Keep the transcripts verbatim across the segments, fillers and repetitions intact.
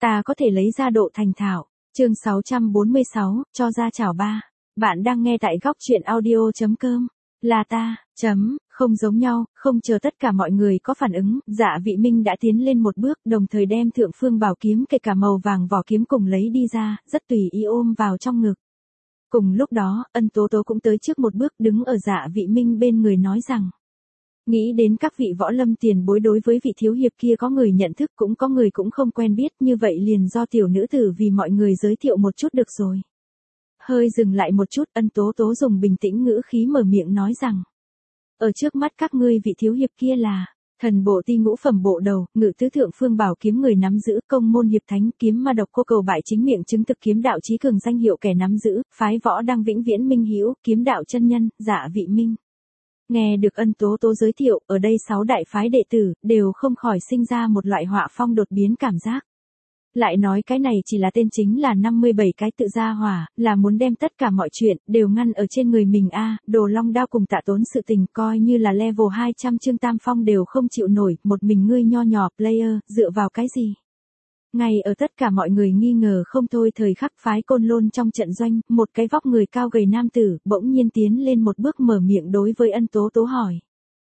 ta có thể lấy ra độ thành thạo. Chương sáu trăm bốn mươi sáu, cho ra chảo ba. Bạn đang nghe tại góc truyện audio.com. Là ta, chấm, không giống nhau, không chờ tất cả mọi người có phản ứng, Dạ Vị Minh đã tiến lên một bước, đồng thời đem Thượng Phương Bảo kiếm kể cả màu vàng vỏ kiếm cùng lấy đi ra, rất tùy ý ôm vào trong ngực. Cùng lúc đó, Ân Tố Tố cũng tới trước một bước đứng ở Dạ Vị Minh bên người nói rằng. Nghĩ đến các vị võ lâm tiền bối đối với vị thiếu hiệp kia có người nhận thức cũng có người cũng không quen biết, như vậy liền do tiểu nữ tử vì mọi người giới thiệu một chút được rồi. Hơi dừng lại một chút, Ân Tố Tố dùng bình tĩnh ngữ khí mở miệng nói rằng. Ở trước mắt các ngươi vị thiếu hiệp kia là, thần bộ ti ngũ phẩm bộ đầu, ngự tứ thượng phương bảo kiếm người nắm giữ, công môn hiệp thánh, kiếm ma độc cô cầu bại chính miệng chứng thực kiếm đạo chí cường danh hiệu kẻ nắm giữ, phái võ đăng vĩnh viễn minh hữu, kiếm đạo chân nhân, Dạ Vị Minh. Nghe được Ân Tố Tố giới thiệu, ở đây sáu đại phái đệ tử, đều không khỏi sinh ra một loại họa phong đột biến cảm giác. Lại nói cái này chỉ là tên chính là năm mươi bảy cái tự gia hỏa, là muốn đem tất cả mọi chuyện, đều ngăn ở trên người mình a à, Đồ Long Đao cùng Tạ Tốn sự tình coi như là level hai trăm Trương Tam Phong đều không chịu nổi, một mình ngươi nho nhỏ player, dựa vào cái gì? Ngay ở tất cả mọi người nghi ngờ không thôi thời khắc phái Côn Lôn trong trận doanh, một cái vóc người cao gầy nam tử, bỗng nhiên tiến lên một bước mở miệng đối với Ân Tố Tố hỏi.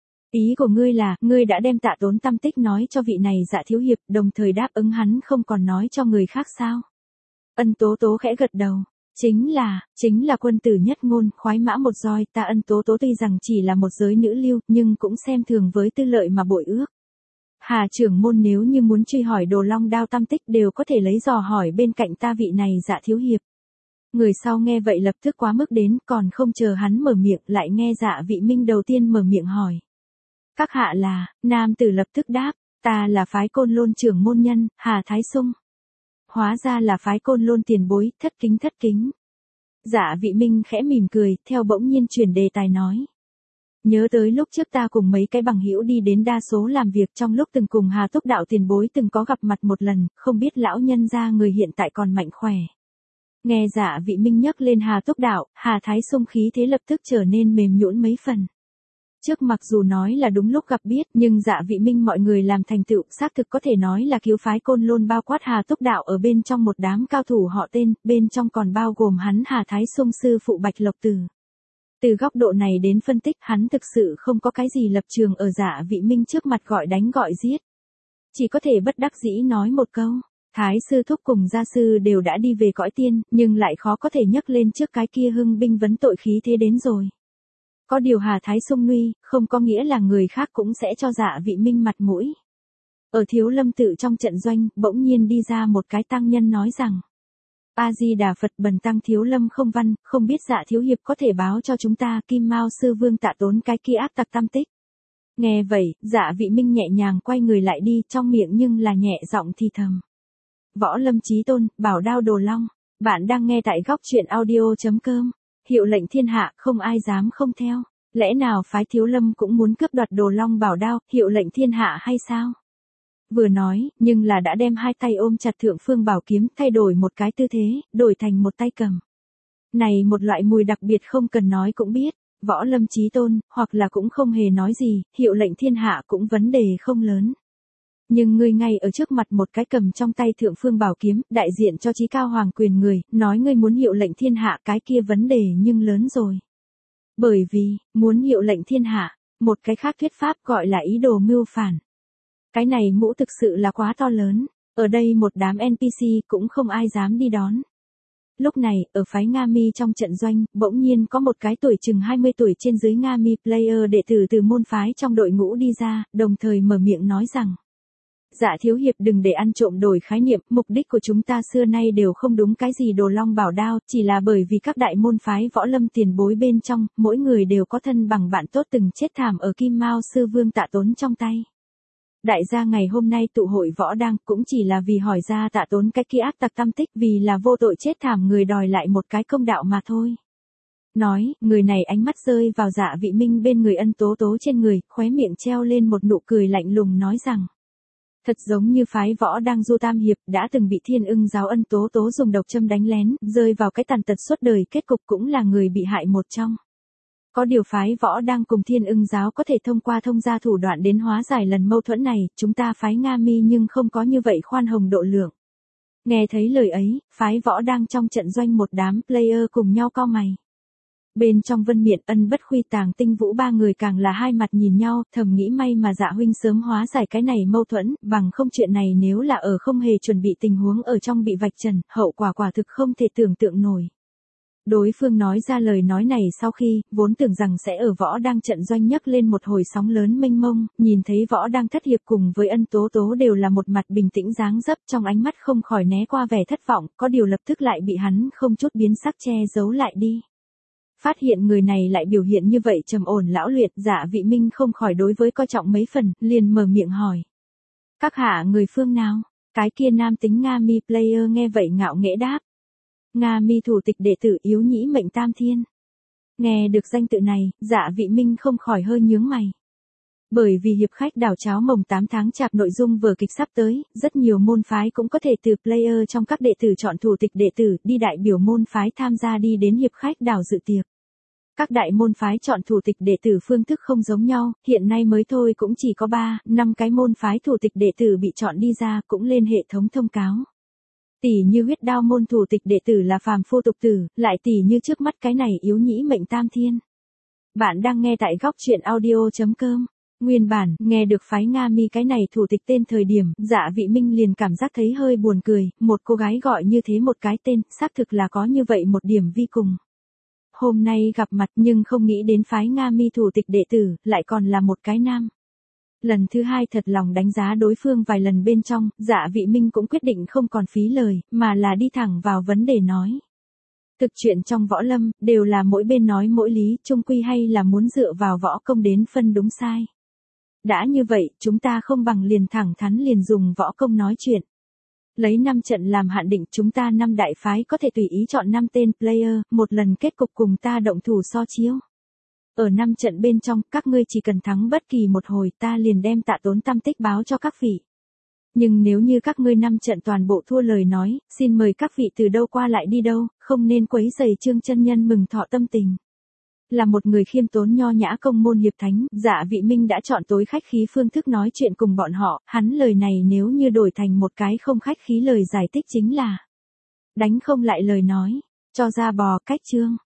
Ý của ngươi là, ngươi đã đem Tạ Tốn tâm tích nói cho vị này Dạ thiếu hiệp, đồng thời đáp ứng hắn không còn nói cho người khác sao? Ân Tố Tố khẽ gật đầu. Chính là, chính là quân tử nhất ngôn, khoái mã một roi, ta Ân Tố Tố tuy rằng chỉ là một giới nữ lưu, nhưng cũng xem thường với tư lợi mà bội ước. Hà trưởng môn nếu như muốn truy hỏi Đồ Long Đao tâm tích đều có thể lấy dò hỏi bên cạnh ta vị này Dạ thiếu hiệp. Người sau nghe vậy lập tức quá mức đến, còn không chờ hắn mở miệng, lại nghe Dạ Vị Minh đầu tiên mở miệng hỏi. Các hạ là, nam tử lập tức đáp, ta là phái Côn Lôn trưởng môn nhân, Hà Thái Sung. Hóa ra là phái Côn Lôn tiền bối, thất kính thất kính. Dạ Vị Minh khẽ mỉm cười, theo bỗng nhiên chuyển đề tài nói. Nhớ tới lúc trước ta cùng mấy cái bằng hữu đi đến đa số làm việc trong lúc từng cùng Hà Túc đạo tiền bối từng có gặp mặt một lần, không biết lão nhân gia người hiện tại còn mạnh khỏe. Nghe Dạ Vị Minh nhắc lên Hà Túc đạo, Hà Thái Sung khí thế lập tức trở nên mềm nhũn mấy phần. Trước mặc dù nói là đúng lúc gặp biết, nhưng Dạ Vị Minh mọi người làm thành tựu, xác thực có thể nói là cứu phái Côn Lôn bao quát Hà Túc đạo ở bên trong một đám cao thủ họ tên, bên trong còn bao gồm hắn Hà Thái Sung sư phụ Bạch Lộc Tử. Từ góc độ này đến phân tích, hắn thực sự không có cái gì lập trường ở Dạ Vị Minh trước mặt gọi đánh gọi giết. Chỉ có thể bất đắc dĩ nói một câu, Thái sư thúc cùng gia sư đều đã đi về cõi tiên, nhưng lại khó có thể nhấc lên trước cái kia hưng binh vấn tội khí thế đến rồi. Có điều Hà Thái Sung nuy, không có nghĩa là người khác cũng sẽ cho Dạ Vị Minh mặt mũi. Ở Thiếu Lâm tự trong trận doanh, bỗng nhiên đi ra một cái tăng nhân nói rằng. A-di-đà Phật, bần tăng Thiếu Lâm không văn, không biết Dạ thiếu hiệp có thể báo cho chúng ta Kim Mao sư vương Tạ Tốn cái kia ác tặc tâm tích. Nghe vậy, Dạ Vị Minh nhẹ nhàng quay người lại đi, trong miệng nhưng là nhẹ giọng thì thầm. Võ Lâm chí tôn, bảo đao Đồ Long, bạn đang nghe tại góc truyện audio.com. Hiệu lệnh thiên hạ, không ai dám không theo. Lẽ nào phái Thiếu Lâm cũng muốn cướp đoạt Đồ Long bảo đao, hiệu lệnh thiên hạ hay sao? Vừa nói, nhưng là đã đem hai tay ôm chặt Thượng Phương Bảo kiếm, thay đổi một cái tư thế, đổi thành một tay cầm. Này một loại mùi đặc biệt không cần nói cũng biết, Võ Lâm chí tôn, hoặc là cũng không hề nói gì, hiệu lệnh thiên hạ cũng vấn đề không lớn. Nhưng ngươi ngay ở trước mặt một cái cầm trong tay Thượng Phương Bảo kiếm, đại diện cho chí cao hoàng quyền người, nói ngươi muốn hiệu lệnh thiên hạ, cái kia vấn đề nhưng lớn rồi. Bởi vì, muốn hiệu lệnh thiên hạ, một cái khác thuyết pháp gọi là ý đồ mưu phản. Cái này mũ thực sự là quá to lớn, ở đây một đám en pê xê cũng không ai dám đi đón. Lúc này, ở phái Nga Mi trong trận doanh, bỗng nhiên có một cái tuổi chừng hai mươi tuổi trên dưới Nga Mi player đệ tử từ môn phái trong đội ngũ đi ra, đồng thời mở miệng nói rằng. Dạ thiếu hiệp đừng để ăn trộm đổi khái niệm, mục đích của chúng ta xưa nay đều không đúng cái gì Đồ Long bảo đao, chỉ là bởi vì các đại môn phái võ lâm tiền bối bên trong, mỗi người đều có thân bằng bạn tốt từng chết thảm ở Kim Mao sư vương Tạ Tốn trong tay. Đại gia ngày hôm nay tụ hội võ đăng cũng chỉ là vì hỏi ra Tạ Tốn cái kia ác tặc tâm tích vì là vô tội chết thảm người đòi lại một cái công đạo mà thôi. Nói, người này ánh mắt rơi vào Dạ Vị Minh bên người Ân Tố Tố trên người, khóe miệng treo lên một nụ cười lạnh lùng nói rằng. Thật giống như phái võ đang du tam hiệp đã từng bị Thiên Ưng giáo Ân Tố Tố dùng độc châm đánh lén, rơi vào cái tàn tật suốt đời, kết cục cũng là người bị hại một trong. Có điều phái võ đang cùng Thiên Ưng giáo có thể thông qua thông gia thủ đoạn đến hóa giải lần mâu thuẫn này, chúng ta phái Nga Mi nhưng không có như vậy khoan hồng độ lượng. Nghe thấy lời ấy, phái võ đang trong trận doanh một đám player cùng nhau cau mày. Bên trong Vân Miện, Ân Bất Khuy, Tàng Tinh Vũ ba người càng là hai mặt nhìn nhau, thầm nghĩ may mà Dạ huynh sớm hóa giải cái này mâu thuẫn, bằng không chuyện này nếu là ở không hề chuẩn bị tình huống ở trong bị vạch trần, hậu quả quả thực không thể tưởng tượng nổi. Đối phương nói ra lời nói này sau khi, vốn tưởng rằng sẽ ở võ đang trận doanh nhấc lên một hồi sóng lớn mênh mông, nhìn thấy võ đang thất hiệp cùng với Ân Tố Tố đều là một mặt bình tĩnh dáng dấp, trong ánh mắt không khỏi né qua vẻ thất vọng, có điều lập tức lại bị hắn không chút biến sắc che giấu lại đi. Phát hiện người này lại biểu hiện như vậy trầm ổn lão luyện, Dạ Vị Minh không khỏi đối với coi trọng mấy phần, liền mở miệng hỏi. Các hạ người phương nào? Cái kia nam tính Nga Mi player nghe vậy ngạo nghễ đáp. Nga Mi thủ tịch đệ tử Yếu Nhĩ mệnh Tam Thiên. Nghe được danh tự này, Dạ Vị Minh không khỏi hơi nhướng mày. Bởi vì hiệp khách đảo cháo mồng tám tháng chạp nội dung vở kịch sắp tới, rất nhiều môn phái cũng có thể từ player trong các đệ tử chọn thủ tịch đệ tử đi đại biểu môn phái tham gia đi đến hiệp khách đảo dự tiệc. Các đại môn phái chọn thủ tịch đệ tử phương thức không giống nhau, hiện nay mới thôi cũng chỉ có ba, năm cái môn phái thủ tịch đệ tử bị chọn đi ra cũng lên hệ thống thông cáo. Tỷ như Huyết Đao môn thủ tịch đệ tử là phàm phu tục tử, lại tỷ như trước mắt cái này Yếu Nhĩ mệnh Tam Thiên. Bạn đang nghe tại góc truyện audio chấm com. Nguyên bản, nghe được phái Nga Mi cái này thủ tịch tên thời điểm, Dạ Vị Minh liền cảm giác thấy hơi buồn cười, một cô gái gọi như thế một cái tên, xác thực là có như vậy một điểm vi cùng. Hôm nay gặp mặt nhưng không nghĩ đến phái Nga Mi thủ tịch đệ tử, lại còn là một cái nam. Lần thứ hai thật lòng đánh giá đối phương vài lần bên trong, Dạ Vị Minh cũng quyết định không còn phí lời, mà là đi thẳng vào vấn đề nói. Thực chuyện trong võ lâm, đều là mỗi bên nói mỗi lý, chung quy hay là muốn dựa vào võ công đến phân đúng sai. Đã như vậy, chúng ta không bằng liền thẳng thắn liền dùng võ công nói chuyện. Lấy năm trận làm hạn định, chúng ta năm đại phái có thể tùy ý chọn năm tên player, một lần kết cục cùng ta động thủ so chiếu. Ở năm trận bên trong, các ngươi chỉ cần thắng bất kỳ một hồi, ta liền đem Tạ Tốn tâm tích báo cho các vị. Nhưng nếu như các ngươi năm trận toàn bộ thua lời nói, xin mời các vị từ đâu qua lại đi đâu, không nên quấy rầy Trương chân nhân mừng thọ tâm tình. Là một người khiêm tốn nho nhã công môn hiệp thánh, Dạ Vị Minh đã chọn tối khách khí phương thức nói chuyện cùng bọn họ, hắn lời này nếu như đổi thành một cái không khách khí lời giải thích chính là đánh không lại lời nói, cho ra bò cách chương.